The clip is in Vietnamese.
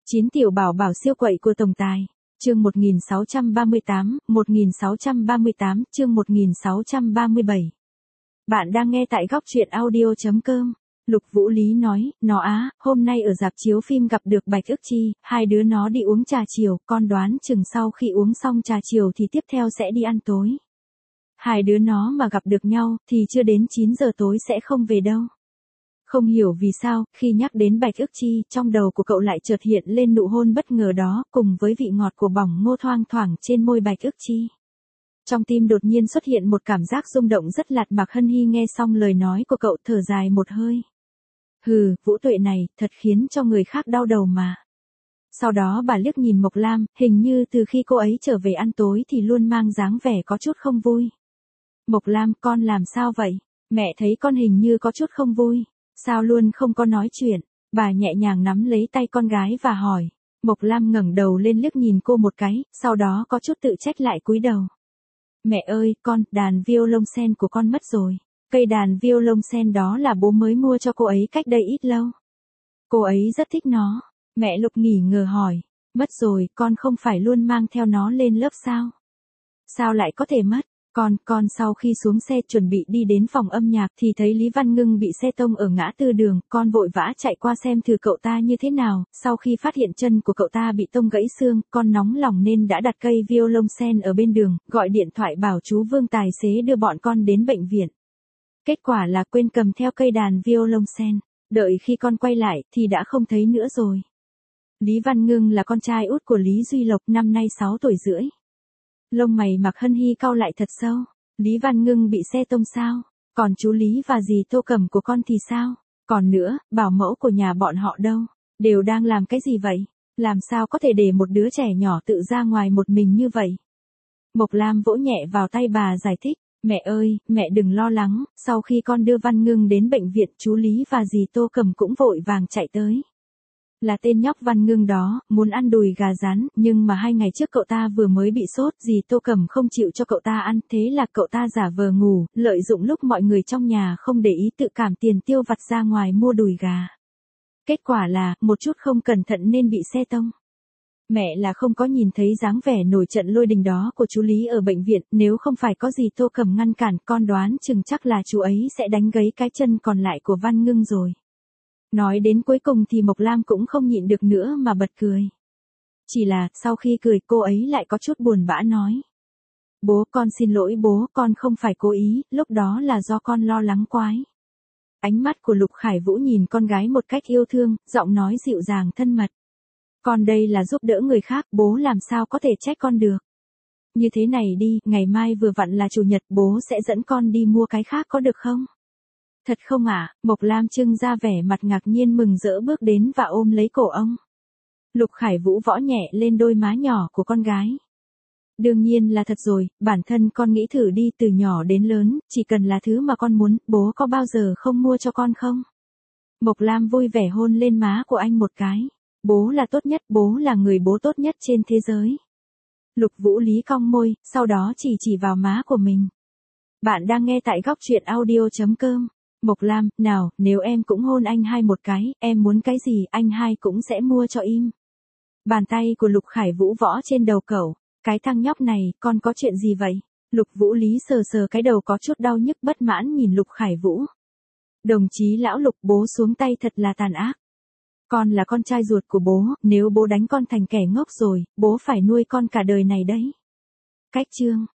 9 tiểu bảo bảo siêu quậy của tổng tài. Chương 1638, chương 1637. Bạn đang nghe tại góc truyện audio.com. Lục Vũ Lý nói, hôm nay ở rạp chiếu phim gặp được Bạch Ức Chi, hai đứa nó đi uống trà chiều, con đoán chừng sau khi uống xong trà chiều thì tiếp theo sẽ đi ăn tối. Hai đứa nó mà gặp được nhau, thì chưa đến 9 giờ tối sẽ không về đâu. Không hiểu vì sao, khi nhắc đến Bạch Ức Chi, trong đầu của cậu lại chợt hiện lên nụ hôn bất ngờ đó, cùng với vị ngọt của bỏng ngô thoang thoảng trên môi Bạch Ức Chi. Trong tim đột nhiên xuất hiện một cảm giác rung động rất lạt. Mạc Hân Hy nghe xong lời nói của cậu thở dài một hơi. Hừ, Vũ Tuệ này, thật khiến cho người khác đau đầu mà. Sau đó bà liếc nhìn Mộc Lam, hình như từ khi cô ấy trở về ăn tối thì luôn mang dáng vẻ có chút không vui. Mộc Lam, con làm sao vậy? Mẹ thấy con hình như có chút không vui. Sao luôn không có nói chuyện? Bà nhẹ nhàng nắm lấy tay con gái và hỏi. Mộc Lam ngẩng đầu lên liếc nhìn cô một cái, sau đó có chút tự trách lại cúi đầu. Mẹ ơi, đàn violoncel của con mất rồi. Cây đàn violoncel đó là bố mới mua cho cô ấy cách đây ít lâu. Cô ấy rất thích nó. Mẹ Lục nghỉ ngờ hỏi. Mất rồi, con không phải luôn mang theo nó lên lớp sao? Sao lại có thể mất? Con sau khi xuống xe chuẩn bị đi đến phòng âm nhạc thì thấy Lý Văn Ngưng bị xe tông ở ngã tư đường, con vội vã chạy qua xem thử cậu ta như thế nào, sau khi phát hiện chân của cậu ta bị tông gãy xương, con nóng lòng nên đã đặt cây violoncel ở bên đường, gọi điện thoại bảo chú Vương tài xế đưa bọn con đến bệnh viện. Kết quả là quên cầm theo cây đàn violoncel, đợi khi con quay lại thì đã không thấy nữa rồi. Lý Văn Ngưng là con trai út của Lý Duy Lộc, năm nay 6 tuổi rưỡi. Lông mày Mạc Hân Hy cau lại thật sâu. Lý Văn Ngưng bị xe tông sao? Còn chú Lý và dì Tô Cẩm của con thì sao? Còn nữa, bảo mẫu của nhà bọn họ đâu? Đều đang làm cái gì vậy? Làm sao có thể để một đứa trẻ nhỏ tự ra ngoài một mình như vậy? Mộc Lam vỗ nhẹ vào tay bà giải thích. Mẹ ơi, mẹ đừng lo lắng, sau khi con đưa Văn Ngưng đến bệnh viện, chú Lý và dì Tô Cẩm cũng vội vàng chạy tới. Là tên nhóc Văn Ngưng đó, muốn ăn đùi gà rán, nhưng mà 2 ngày trước cậu ta vừa mới bị sốt, dì Tô Cẩm không chịu cho cậu ta ăn, thế là cậu ta giả vờ ngủ, lợi dụng lúc mọi người trong nhà không để ý tự cảm tiền tiêu vặt ra ngoài mua đùi gà. Kết quả là, một chút không cẩn thận nên bị xe tông. Mẹ là không có nhìn thấy dáng vẻ nổi trận lôi đình đó của chú Lý ở bệnh viện, nếu không phải có dì Tô Cẩm ngăn cản, con đoán chừng chắc là chú ấy sẽ đánh gãy cái chân còn lại của Văn Ngưng rồi. Nói đến cuối cùng thì Mộc Lam cũng không nhịn được nữa mà bật cười. Chỉ là, sau khi cười cô ấy lại có chút buồn bã nói. Bố, con xin lỗi bố, con không phải cố ý, lúc đó là do con lo lắng quá. Ánh mắt của Lục Khải Vũ nhìn con gái một cách yêu thương, giọng nói dịu dàng thân mật. Con đây là giúp đỡ người khác, bố làm sao có thể trách con được. Như thế này đi, ngày mai vừa vặn là chủ nhật, bố sẽ dẫn con đi mua cái khác có được không? Thật không ạ? Mộc Lam trưng ra vẻ mặt ngạc nhiên mừng rỡ bước đến và ôm lấy cổ ông. Lục Khải Vũ võ nhẹ lên đôi má nhỏ của con gái. Đương nhiên là thật rồi, bản thân con nghĩ thử đi, từ nhỏ đến lớn, chỉ cần là thứ mà con muốn, bố có bao giờ không mua cho con không? Mộc Lam vui vẻ hôn lên má của anh một cái. Bố là tốt nhất, bố là người bố tốt nhất trên thế giới. Lục Vũ Lý cong môi, sau đó chỉ vào má của mình. Bạn đang nghe tại góc truyện audio.com. Mộc Lam, nào, nếu em cũng hôn anh hai một cái, em muốn cái gì anh hai cũng sẽ mua cho im. Bàn tay của Lục Khải Vũ võ trên đầu cậu. Cái thằng nhóc này, con có chuyện gì vậy? Lục Vũ Lý sờ cái đầu có chút đau nhức bất mãn nhìn Lục Khải Vũ. Đồng chí lão Lục, bố xuống tay thật là tàn ác. Con là con trai ruột của bố, nếu bố đánh con thành kẻ ngốc rồi, bố phải nuôi con cả đời này đấy. Cách chương.